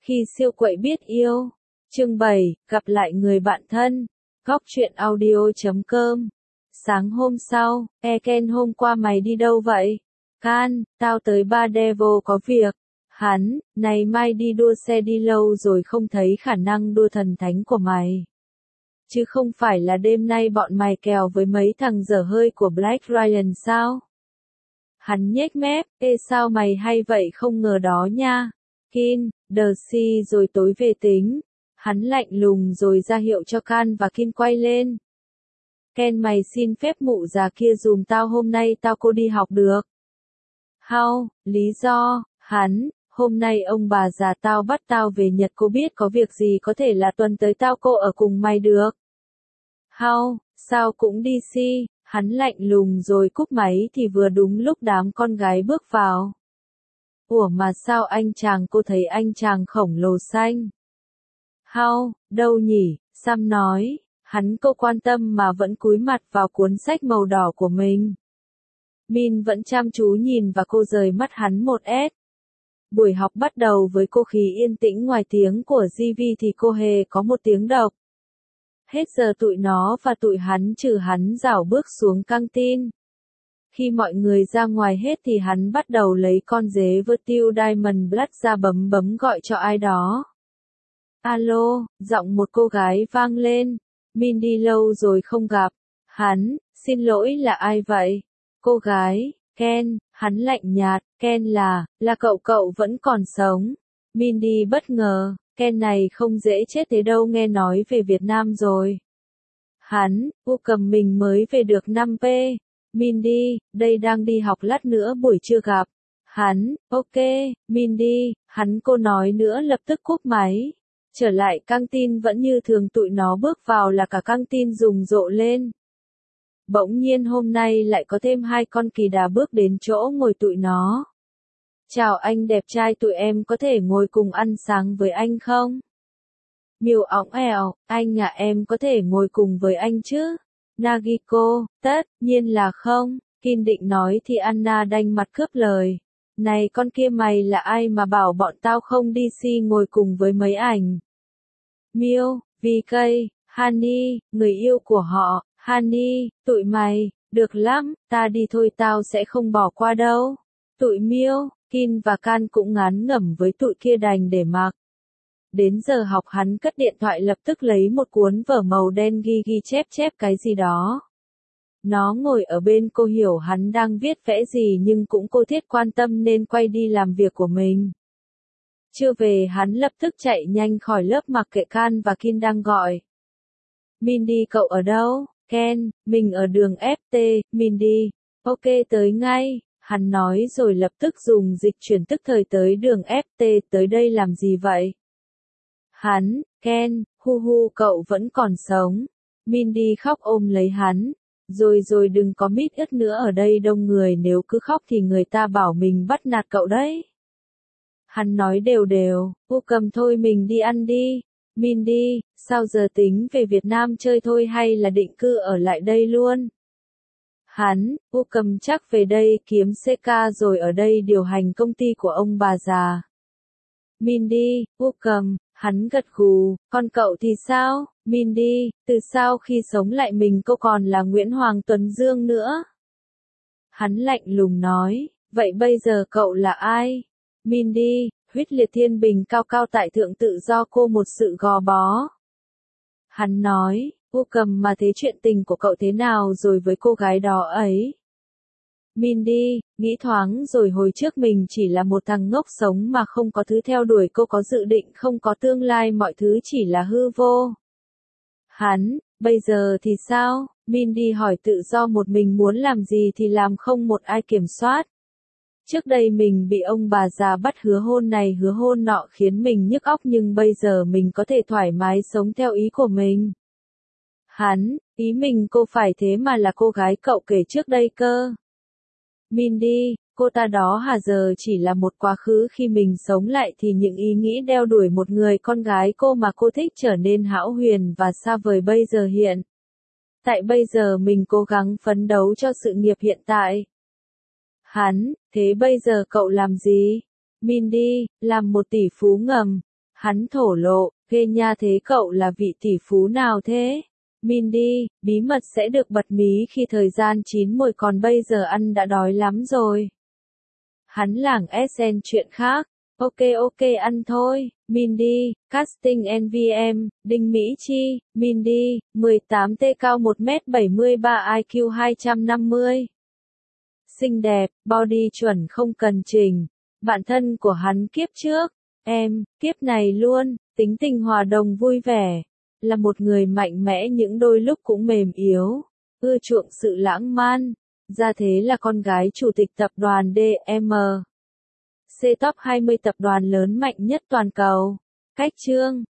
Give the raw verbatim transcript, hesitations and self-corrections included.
Khi siêu quậy biết yêu. Chương bảy, gặp lại người bạn thân. Góc truyện audio chấm com. Sáng hôm sau, e Ken hôm qua mày đi đâu vậy? Can, tao tới Ba Devil có việc. Hắn, này mai đi đua xe đi lâu rồi không thấy khả năng đua thần thánh của mày. Chứ không phải là đêm nay bọn mày kèo với mấy thằng dở hơi của Black Ryan sao? Hắn nhếch mép, ê sao mày hay vậy không ngờ đó nha. Kin, đờ si rồi tối về tính. Hắn lạnh lùng rồi ra hiệu cho Can và Kin quay lên. Ken mày xin phép mụ già kia dùm tao hôm nay tao cô đi học được. How, lý do, hắn, hôm nay ông bà già tao bắt tao về Nhật cô biết có việc gì có thể là tuần tới tao cô ở cùng mày được. How, sao cũng đi si, hắn lạnh lùng rồi cúp máy thì vừa đúng lúc đám con gái bước vào. Ủa mà sao anh chàng cô thấy anh chàng khổng lồ xanh? How, đâu nhỉ, Sam nói, hắn cô quan tâm mà vẫn cúi mặt vào cuốn sách màu đỏ của mình. Min vẫn chăm chú nhìn và cô rời mắt hắn một ét. Buổi học bắt đầu với cô khí yên tĩnh ngoài tiếng của gi vê thì cô hề có một tiếng độc. Hết giờ tụi nó và tụi hắn trừ hắn rảo bước xuống căng tin. Khi mọi người ra ngoài hết thì hắn bắt đầu lấy con dế vơ tiêu Diamond Blood ra bấm bấm gọi cho ai đó. Alo, giọng một cô gái vang lên. Mindy lâu rồi không gặp. Hắn, xin lỗi là ai vậy? Cô gái, Ken, hắn lạnh nhạt, Ken là, là cậu cậu vẫn còn sống. Mindy bất ngờ, Ken này không dễ chết thế đâu nghe nói về Việt Nam rồi. Hắn, u cầm mình mới về được năm p. Mindy, đây đang đi học lát nữa buổi trưa gặp. Hắn, ok, Mindy, hắn cô nói nữa lập tức cúp máy. Trở lại căng tin vẫn như thường tụi nó bước vào là cả căng tin rùng rộ lên. Bỗng nhiên hôm nay lại có thêm hai con kỳ đà bước đến chỗ ngồi tụi nó. Chào anh đẹp trai tụi em có thể ngồi cùng ăn sáng với anh không? Miêu óng ẻo, anh nhà em có thể ngồi cùng với anh chứ? Nagiko, tất nhiên là không, Kin định nói thì Anna đanh mặt cướp lời. Này con kia mày là ai mà bảo bọn tao không đi si ngồi cùng với mấy ảnh? Miêu, vê ca, Honey, người yêu của họ, Honey, tụi mày, được lắm, ta đi thôi tao sẽ không bỏ qua đâu. Tụi Miêu, Kin và Can cũng ngán ngẩm với tụi kia đành để mặc. Đến giờ học hắn cất điện thoại lập tức lấy một cuốn vở màu đen ghi ghi chép chép cái gì đó. Nó ngồi ở bên cô hiểu hắn đang viết vẽ gì nhưng cũng cô thiết quan tâm nên quay đi làm việc của mình. Chưa về hắn lập tức chạy nhanh khỏi lớp mặc kệ Can và Kin đang gọi. Mindy cậu ở đâu? Ken, mình ở đường ép tê, Mindy. Ok tới ngay, hắn nói rồi lập tức dùng dịch chuyển tức thời tới đường ép tê tới đây làm gì vậy? Hắn, Ken, hu hu cậu vẫn còn sống. Mindy khóc ôm lấy hắn. Rồi rồi đừng có mít ướt nữa ở đây đông người nếu cứ khóc thì người ta bảo mình bắt nạt cậu đấy. Hắn nói đều đều, u cầm thôi mình đi ăn đi. Mindy, sao giờ tính về Việt Nam chơi thôi hay là định cư ở lại đây luôn? Hắn, u cầm chắc về đây kiếm xê ca rồi ở đây điều hành công ty của ông bà già. Mindy, u cầm, hắn gật gù, còn cậu thì sao? Mindy, từ sau khi sống lại mình cô còn là Nguyễn Hoàng Tuấn Dương nữa. Hắn lạnh lùng nói, vậy bây giờ cậu là ai? Mindy, huyết liệt thiên bình cao cao tại thượng tự do cô một sự gò bó. Hắn nói, u cầm mà thế chuyện tình của cậu thế nào rồi với cô gái đó ấy? Mindy, nghĩ thoáng rồi hồi trước mình chỉ là một thằng ngốc sống mà không có thứ theo đuổi cô có dự định không có tương lai mọi thứ chỉ là hư vô. Hắn, bây giờ thì sao? Mindy hỏi tự do một mình muốn làm gì thì làm không một ai kiểm soát. Trước đây mình bị ông bà già bắt hứa hôn này hứa hôn nọ khiến mình nhức óc nhưng bây giờ mình có thể thoải mái sống theo ý của mình. Hắn, ý mình cô phải thế mà là cô gái cậu kể trước đây cơ. Mindy, cô ta đó hả giờ chỉ là một quá khứ khi mình sống lại thì những ý nghĩ đeo đuổi một người con gái cô mà cô thích trở nên hão huyền và xa vời bây giờ hiện. Tại bây giờ mình cố gắng phấn đấu cho sự nghiệp hiện tại. Hắn, thế bây giờ cậu làm gì? Mindy, làm một tỷ phú ngầm. Hắn thổ lộ, ghê nha thế cậu là vị tỷ phú nào thế? Mindy, bí mật sẽ được bật mí khi thời gian chín muồi còn bây giờ ăn đã đói lắm rồi. Hắn lảng ét en chuyện khác. Ok ok ăn thôi, Mindy, casting en vê em, Đinh Mỹ Chi, Mindy, mười tám T cao một mét bảy mươi ba I Q hai trăm năm mươi. Xinh đẹp, body chuẩn không cần chỉnh. Bạn thân của hắn kiếp trước, em, kiếp này luôn, tính tình hòa đồng vui vẻ. Là một người mạnh mẽ những đôi lúc cũng mềm yếu, ưa chuộng sự lãng man. Ra thế là con gái chủ tịch tập đoàn đê em xê top hai mươi tập đoàn lớn mạnh nhất toàn cầu. Cách chương